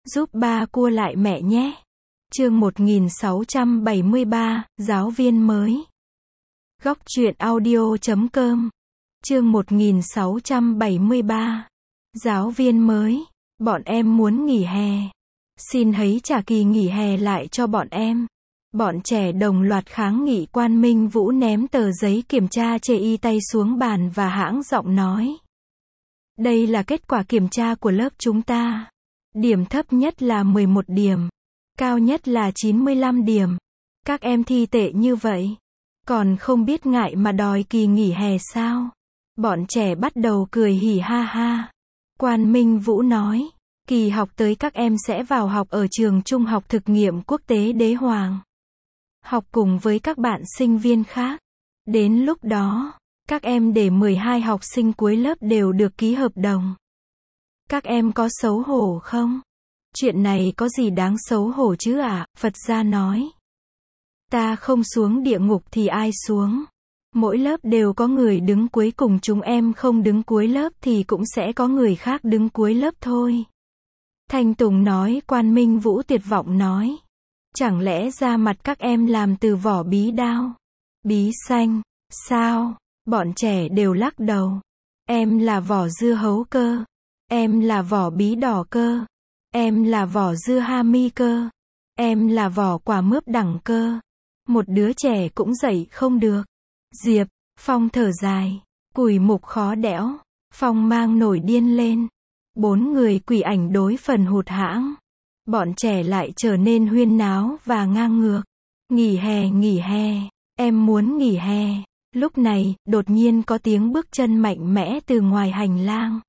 Giúp ba cua lại mẹ nhé. Chương 1673, giáo viên mới. Góc truyện audio.com. Chương 1673. Giáo viên mới. Bọn em muốn nghỉ hè. Xin hãy trả kỳ nghỉ hè lại cho bọn em. Bọn trẻ đồng loạt kháng nghị. Quan Minh Vũ ném tờ giấy kiểm tra chê y tay xuống bàn và hãng giọng nói. Đây là kết quả kiểm tra của lớp chúng ta. Điểm thấp nhất là 11 điểm. Cao nhất là 95 điểm. Các em thi tệ như vậy. Còn không biết ngại mà đòi kỳ nghỉ hè sao? Bọn trẻ bắt đầu cười hỉ ha ha. Quan Minh Vũ nói. Kỳ học tới các em sẽ vào học ở trường trung học thực nghiệm quốc tế Đế Hoàng. Học cùng với các bạn sinh viên khác. Đến lúc đó, các em để 12 học sinh cuối lớp đều được ký hợp đồng. Các em có xấu hổ không? Chuyện này có gì đáng xấu hổ chứ ạ? Phật gia nói. Ta không xuống địa ngục thì ai xuống? Mỗi lớp đều có người đứng cuối cùng, chúng em không đứng cuối lớp thì cũng sẽ có người khác đứng cuối lớp thôi. Thanh Tùng nói. Quan Minh Vũ tuyệt vọng nói. Chẳng lẽ da mặt các em làm từ vỏ bí đao? Bí xanh? Sao? Bọn trẻ đều lắc đầu. Em là vỏ dưa hấu cơ. Em là vỏ bí đỏ cơ. Em là vỏ dưa hami cơ. Em là vỏ quả mướp đẳng cơ. Một đứa trẻ cũng dậy không được. Diệp, Phong thở dài. Cùi mục khó đẽo. Phong mang nổi điên lên. 4 người quỷ ảnh đối phần hụt hãng. Bọn trẻ lại trở nên huyên náo và ngang ngược. Nghỉ hè, nghỉ hè. Em muốn nghỉ hè. Lúc này, đột nhiên có tiếng bước chân mạnh mẽ từ ngoài hành lang.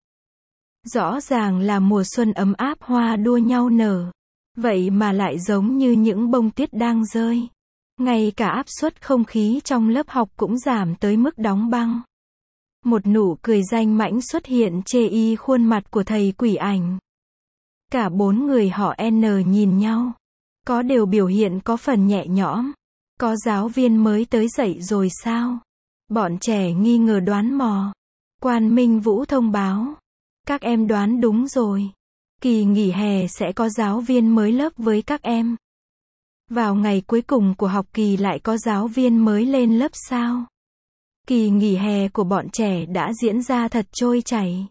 Rõ ràng là mùa xuân ấm áp, hoa đua nhau nở. Vậy mà lại giống như những bông tuyết đang rơi. Ngay cả áp suất không khí trong lớp học cũng giảm tới mức đóng băng. Một nụ cười danh mãnh xuất hiện chê y khuôn mặt của thầy quỷ ảnh. Cả 4 người họ N nhìn nhau. Có đều biểu hiện có phần nhẹ nhõm. Có giáo viên mới tới dậy rồi sao? Bọn trẻ nghi ngờ đoán mò. Quan Minh Vũ thông báo. Các em đoán đúng rồi. Kỳ nghỉ hè sẽ có giáo viên mới lớp với các em. Vào ngày cuối cùng của học kỳ lại có giáo viên mới lên lớp sao? Kỳ nghỉ hè của bọn trẻ đã diễn ra thật trôi chảy.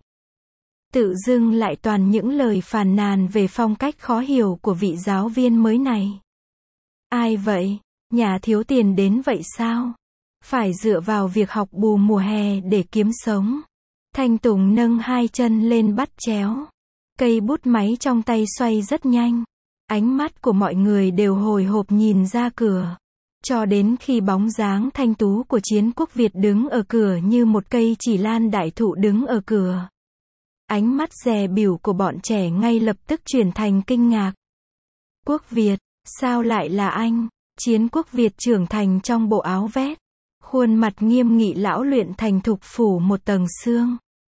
Tự dưng lại toàn những lời phàn nàn về phong cách khó hiểu của vị giáo viên mới này. Ai vậy? Nhà thiếu tiền đến vậy sao? Phải dựa vào việc học bù mùa hè để kiếm sống. Thanh Tùng nâng 2 chân lên bắt chéo. Cây bút máy trong tay xoay rất nhanh. Ánh mắt của mọi người đều hồi hộp nhìn ra cửa. Cho đến khi bóng dáng thanh tú của Chiến Quốc Việt đứng ở cửa như một cây chỉ lan đại thụ đứng ở cửa. Ánh mắt dè bỉu của bọn trẻ ngay lập tức chuyển thành kinh ngạc. Quốc Việt, sao lại là anh? Chiến Quốc Việt trưởng thành trong bộ áo vest. Khuôn mặt nghiêm nghị lão luyện thành thục phủ một tầng xương.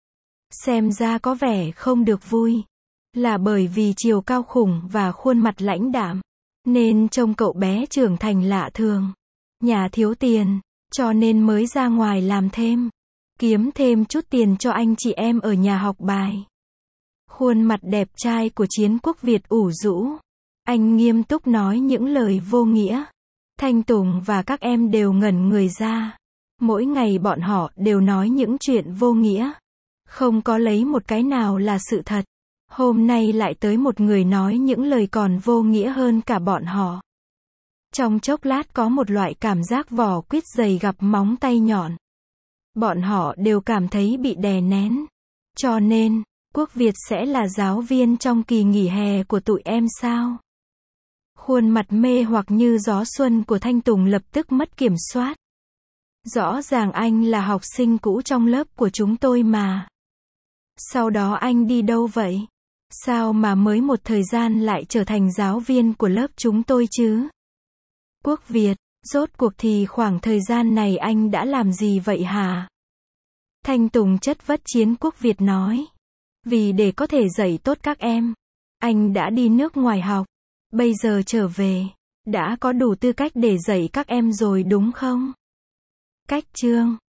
Xem ra có vẻ không được vui. Là bởi vì chiều cao khủng và khuôn mặt lãnh đạm. Nên trông cậu bé trưởng thành lạ thường. Nhà thiếu tiền, cho nên mới ra ngoài làm thêm. Kiếm thêm chút tiền cho anh chị em ở nhà học bài. Khuôn mặt đẹp trai của Chiến Quốc Việt ủ rũ. Anh nghiêm túc nói những lời vô nghĩa. Thanh Tùng và các em đều ngẩn người ra. Mỗi ngày bọn họ đều nói những chuyện vô nghĩa. Không có lấy một cái nào là sự thật. Hôm nay lại tới một người nói những lời còn vô nghĩa hơn cả bọn họ. Trong chốc lát có một loại cảm giác vỏ quýt dày gặp móng tay nhọn. Bọn họ đều cảm thấy bị đè nén. Cho nên, Quốc Việt sẽ là giáo viên trong kỳ nghỉ hè của tụi em sao? Khuôn mặt mê hoặc như gió xuân của Thanh Tùng lập tức mất kiểm soát. Rõ ràng anh là học sinh cũ trong lớp của chúng tôi mà. Sau đó anh đi đâu vậy? Sao mà mới một thời gian lại trở thành giáo viên của lớp chúng tôi chứ? Quốc Việt, rốt cuộc thì khoảng thời gian này anh đã làm gì vậy hả? Thanh Tùng chất vấn. Chiến Quốc Việt nói. Vì để có thể dạy tốt các em, anh đã đi nước ngoài học. Bây giờ trở về, đã có đủ tư cách để dạy các em rồi đúng không? Cách chương